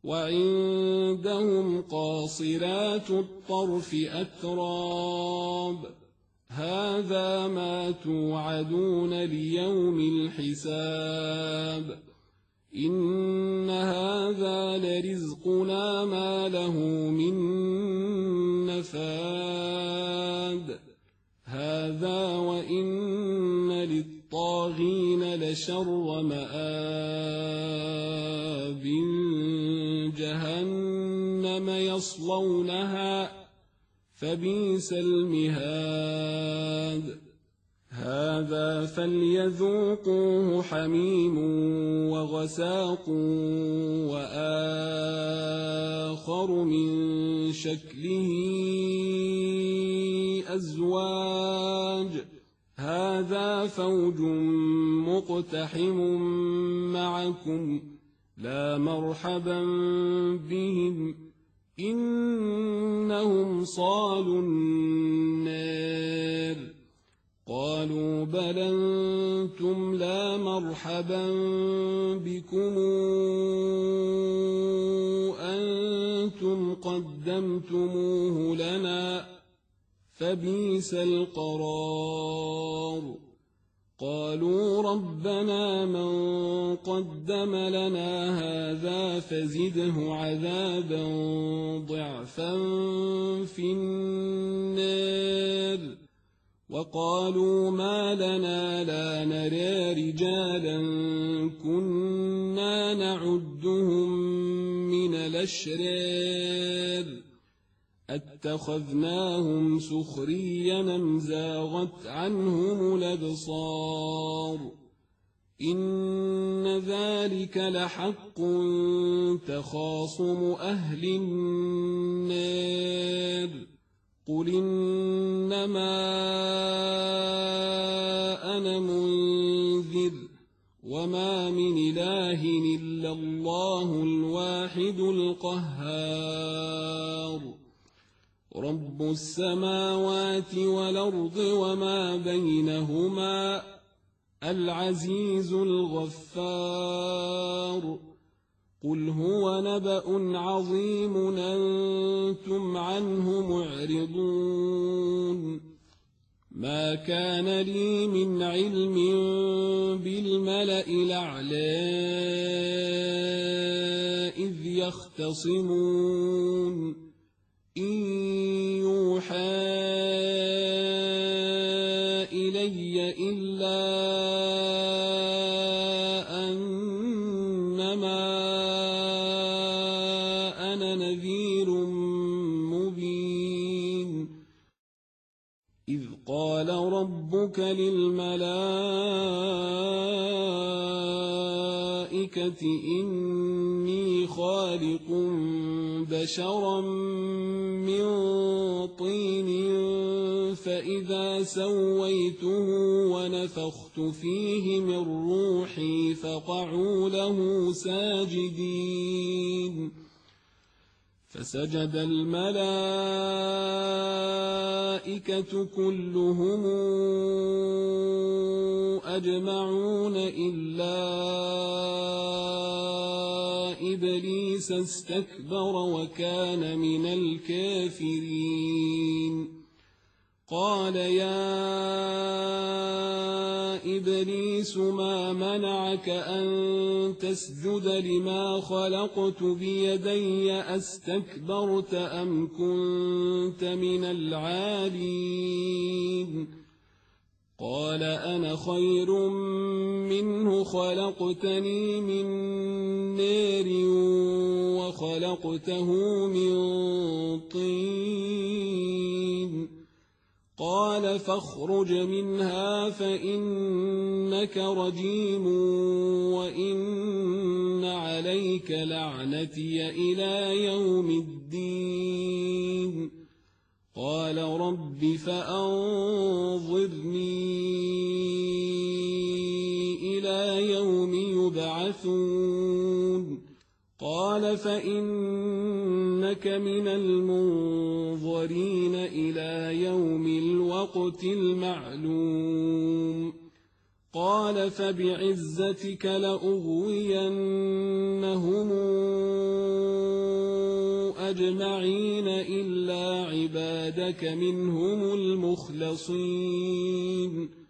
وعندهم قاصرات الطرف أتراب هذا ما توعدون ليوم الحساب إن هذا لرزقنا ما له من نفاد هذا وإن للطاغين لشر مآب جهنم يصلونها فبئس المهاد هذا فليذوقوه حميم وغساق وآخر من شكله أزواج هذا فوج مقتحم معكم لا مرحبا بهم إنهم صالوا النار قالوا بل أنتم لا مرحبا بكم أنتم قدمتموه لنا فبئس القرار قالوا ربنا من قدم لنا هذا فزده عذابا ضعفا في النار وقالوا ما لنا لا نرى رجالا كنا نعدهم من الأشرار اتخذناهم سخريا أم زاغت عنهم الأبصار إن ذلك لحق تخاصم أهل النار قل إنما أنا منذر وما من إله إلا الله الواحد القهار رب السماوات والأرض وما بينهما العزيز الغفار قل هو نبأ عظيم أنتم عنه معرضون ما كان لي من علم بالملأ الأعلى إذ يختصمون إن يوحى إلي إلا أنما أنا نذير مبين إذ قال ربك للملائكة إني خالق بشرا من طين فإذا سويته ونفخت فيه من روحي فقعوا له ساجدين فسجد الملائكة كلهم أجمعون إلا إبليس استكبر وكان من الكافرين قال يا إبليس ما منعك أن تسجد لما خلقت بيدي أستكبرت أم كنت من العالين قال أنا خير منه خلقتني من نار وخلقته من طين قال فاخرج منها فإنك رجيم وإن عليك لعنتي إلى يوم الدين قال رب فأنظرني إلى يوم يبعثون قال فإنك من المنظرين إلى يوم الوقت المعلوم قال فبعزتك لأغوينهم أجمعين إلا عبادك منهم المخلصين